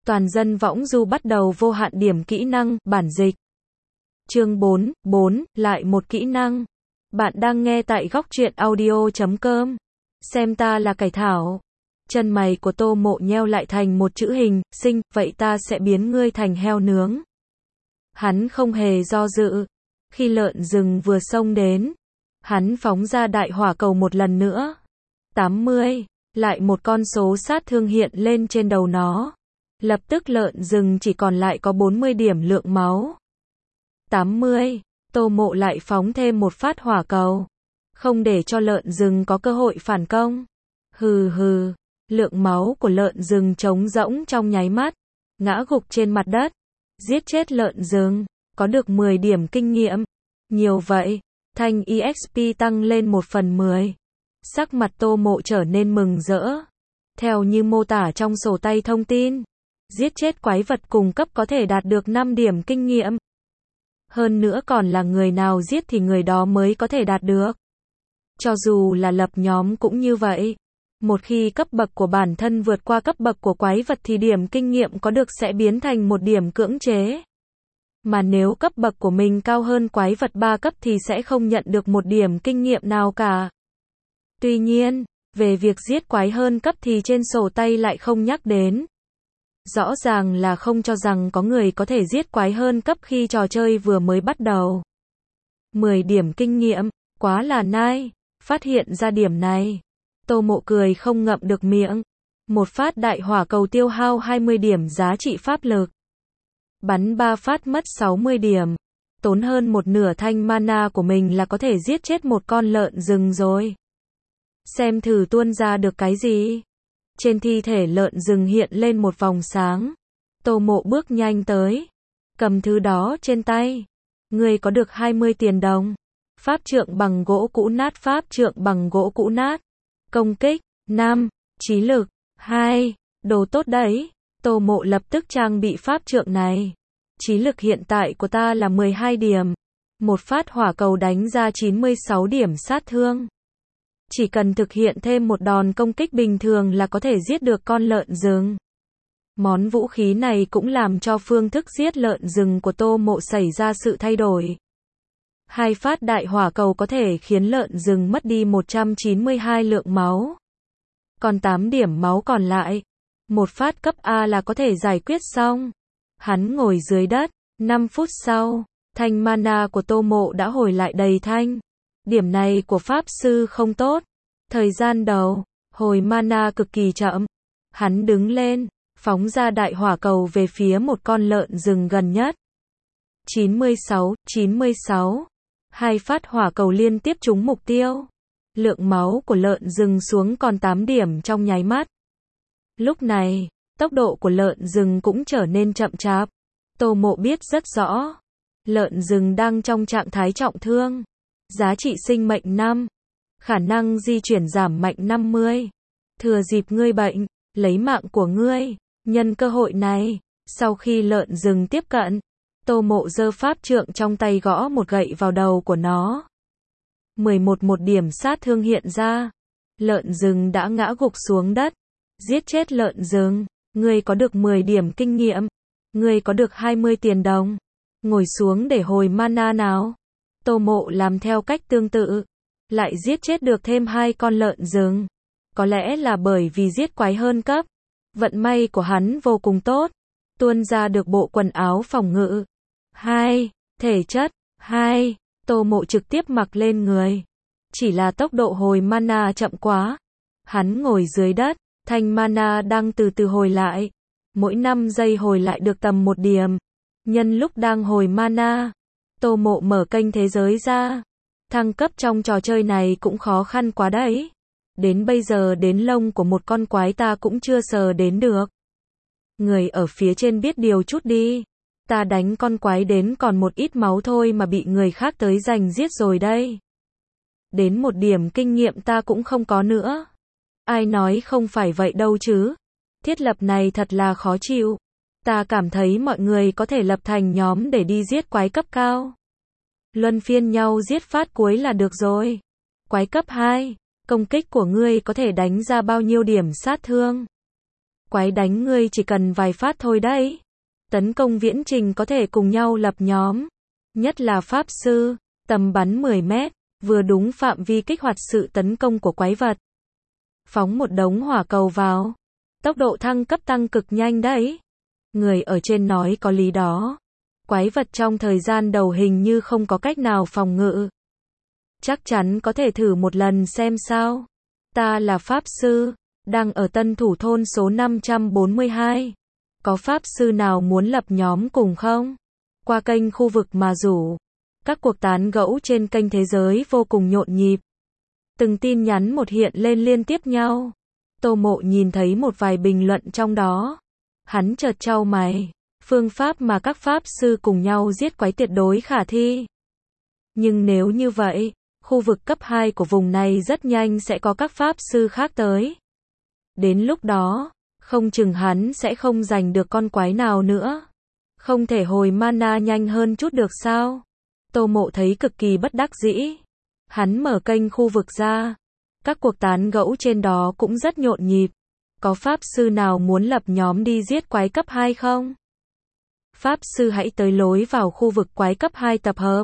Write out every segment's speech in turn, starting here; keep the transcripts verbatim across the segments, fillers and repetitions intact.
Toàn dân võng du bắt đầu vô hạn điểm kỹ năng, bản dịch. Chương bốn, bốn, lại một kỹ năng. Bạn đang nghe tại góc truyện audio chấm com. Xem ta là cải thảo. Chân mày của Tô Mộ nheo lại thành một chữ hình, sinh, vậy ta sẽ biến ngươi thành heo nướng. Hắn không hề do dự. Khi lợn rừng vừa xông đến, hắn phóng ra đại hỏa cầu một lần nữa. tám mươi, lại một con số sát thương hiện lên trên đầu nó. Lập tức lợn rừng chỉ còn lại có bốn mươi điểm lượng máu. tám mươi, Tô Mộ lại phóng thêm một phát hỏa cầu. Không để cho lợn rừng có cơ hội phản công. Hừ hừ, lượng máu của lợn rừng trống rỗng trong nháy mắt. Ngã gục trên mặt đất. Giết chết lợn rừng, có được mười điểm kinh nghiệm. Nhiều vậy, thanh e ích pê tăng lên một phần mười. Sắc mặt Tô Mộ trở nên mừng rỡ. Theo như mô tả trong sổ tay thông tin, giết chết quái vật cùng cấp có thể đạt được năm điểm kinh nghiệm. Hơn nữa còn là người nào giết thì người đó mới có thể đạt được. Cho dù là lập nhóm cũng như vậy. Một khi cấp bậc của bản thân vượt qua cấp bậc của quái vật thì điểm kinh nghiệm có được sẽ biến thành một điểm cưỡng chế. Mà nếu cấp bậc của mình cao hơn quái vật ba cấp thì sẽ không nhận được một điểm kinh nghiệm nào cả. Tuy nhiên, về việc giết quái hơn cấp thì trên sổ tay lại không nhắc đến. Rõ ràng là không cho rằng có người có thể giết quái hơn cấp khi trò chơi vừa mới bắt đầu. mười điểm kinh nghiệm, quá là nai. Phát hiện ra điểm này, Tô Mộ cười không ngậm được miệng. Một phát đại hỏa cầu tiêu hao hai mươi điểm giá trị pháp lực. Bắn ba phát mất sáu mươi điểm. Tốn hơn một nửa thanh mana của mình là có thể giết chết một con lợn rừng rồi. Xem thử tuôn ra được cái gì. Trên thi thể lợn rừng hiện lên một vòng sáng. Tô Mộ bước nhanh tới. Cầm thứ đó trên tay. Ngươi có được hai mươi tiền đồng. Pháp trượng bằng gỗ cũ nát. Pháp trượng bằng gỗ cũ nát. Công kích, năm. Trí lực, hai. Đồ tốt đấy. Tô Mộ lập tức trang bị pháp trượng này. Trí lực hiện tại của ta là mười hai điểm. Một phát hỏa cầu đánh ra chín mươi sáu điểm sát thương. Chỉ cần thực hiện thêm một đòn công kích bình thường là có thể giết được con lợn rừng. Món vũ khí này cũng làm cho phương thức giết lợn rừng của Tô Mộ xảy ra sự thay đổi. Hai phát đại hỏa cầu có thể khiến lợn rừng mất đi một trăm chín mươi hai lượng máu. Còn tám điểm máu còn lại. Một phát cấp A là có thể giải quyết xong. Hắn ngồi dưới đất. năm phút sau, thanh mana của Tô Mộ đã hồi lại đầy thanh. Điểm này của Pháp Sư không tốt. Thời gian đầu, hồi mana cực kỳ chậm. Hắn đứng lên, phóng ra đại hỏa cầu về phía một con lợn rừng gần nhất. chín mươi sáu, chín mươi sáu. Hai phát hỏa cầu liên tiếp trúng mục tiêu. Lượng máu của lợn rừng xuống còn tám điểm trong nháy mắt. Lúc này, tốc độ của lợn rừng cũng trở nên chậm chạp. Tô Mộ biết rất rõ. Lợn rừng đang trong trạng thái trọng thương. Giá trị sinh mệnh năm. Khả năng di chuyển giảm mạnh năm mươi. Thừa dịp ngươi bệnh, lấy mạng của ngươi. Nhân cơ hội này, sau khi lợn rừng tiếp cận, Tô Mộ giơ pháp trượng trong tay gõ một gậy vào đầu của nó. mười một một điểm sát thương hiện ra. Lợn rừng đã ngã gục xuống đất. Giết chết lợn rừng, ngươi có được mười điểm kinh nghiệm. Ngươi có được hai mươi tiền đồng. Ngồi xuống để hồi mana nào. Tô Mộ làm theo cách tương tự. Lại giết chết được thêm hai con lợn rừng. Có lẽ là bởi vì giết quái hơn cấp. Vận may của hắn vô cùng tốt. Tuôn ra được bộ quần áo phòng ngự. hai. Thể chất. hai. Tô Mộ trực tiếp mặc lên người. Chỉ là tốc độ hồi mana chậm quá. Hắn ngồi dưới đất. Thanh mana đang từ từ hồi lại. Mỗi năm giây hồi lại được tầm một điểm. Nhân lúc đang hồi mana, Tô Mộ mở kênh thế giới ra. Thăng cấp trong trò chơi này cũng khó khăn quá đấy. Đến bây giờ đến lông của một con quái ta cũng chưa sờ đến được. Người ở phía trên biết điều chút đi. Ta đánh con quái đến còn một ít máu thôi mà bị người khác tới giành giết rồi đây. Đến một điểm kinh nghiệm ta cũng không có nữa. Ai nói không phải vậy đâu chứ. Thiết lập này thật là khó chịu. Ta cảm thấy mọi người có thể lập thành nhóm để đi giết quái cấp cao. Luân phiên nhau giết phát cuối là được rồi. Quái cấp hai, công kích của ngươi có thể đánh ra bao nhiêu điểm sát thương? Quái đánh ngươi chỉ cần vài phát thôi đấy. Tấn công viễn trình có thể cùng nhau lập nhóm. Nhất là Pháp Sư, tầm bắn mười mét, vừa đúng phạm vi kích hoạt sự tấn công của quái vật. Phóng một đống hỏa cầu vào. Tốc độ thăng cấp tăng cực nhanh đấy. Người ở trên nói có lý đó. Quái vật trong thời gian đầu hình như không có cách nào phòng ngự. Chắc chắn có thể thử một lần xem sao. Ta là Pháp Sư, đang ở Tân Thủ Thôn số năm trăm bốn mươi hai. Có Pháp Sư nào muốn lập nhóm cùng không? Qua kênh khu vực mà rủ. Các cuộc tán gẫu trên kênh thế giới vô cùng nhộn nhịp. Từng tin nhắn một hiện lên liên tiếp nhau. Tô Mộ nhìn thấy một vài bình luận trong đó. Hắn chợt chau mày. Phương pháp mà các Pháp Sư cùng nhau giết quái tuyệt đối khả thi. Nhưng nếu như vậy, khu vực cấp hai của vùng này rất nhanh sẽ có các Pháp Sư khác tới. Đến lúc đó, không chừng hắn sẽ không giành được con quái nào nữa. Không thể hồi mana nhanh hơn chút được sao? Tô Mộ thấy cực kỳ bất đắc dĩ. Hắn mở kênh khu vực ra. Các cuộc tán gẫu trên đó cũng rất nhộn nhịp. Có Pháp Sư nào muốn lập nhóm đi giết quái cấp hai không? Pháp Sư hãy tới lối vào khu vực quái cấp hai tập hợp.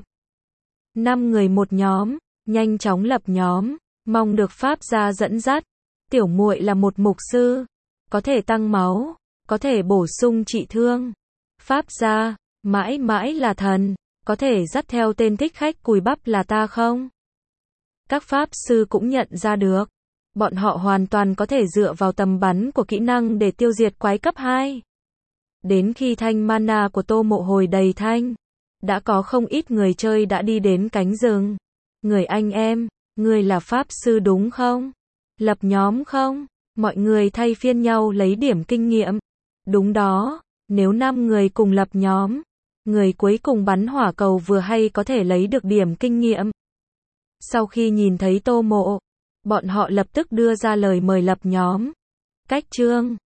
năm người một nhóm, nhanh chóng lập nhóm, mong được Pháp gia dẫn dắt. Tiểu muội là một mục sư, có thể tăng máu, có thể bổ sung trị thương. Pháp gia, mãi mãi là thần, có thể dắt theo tên thích khách cùi bắp là ta không? Các Pháp Sư cũng nhận ra được, bọn họ hoàn toàn có thể dựa vào tầm bắn của kỹ năng để tiêu diệt quái cấp hai. Đến khi thanh mana của Tô Mộ hồi đầy thanh, đã có không ít người chơi đã đi đến cánh rừng. Người anh em, người là Pháp Sư đúng không? Lập nhóm không? Mọi người thay phiên nhau lấy điểm kinh nghiệm. Đúng đó, nếu năm người cùng lập nhóm, người cuối cùng bắn hỏa cầu vừa hay có thể lấy được điểm kinh nghiệm. Sau khi nhìn thấy Tô Mộ, bọn họ lập tức đưa ra lời mời lập nhóm. Cách chương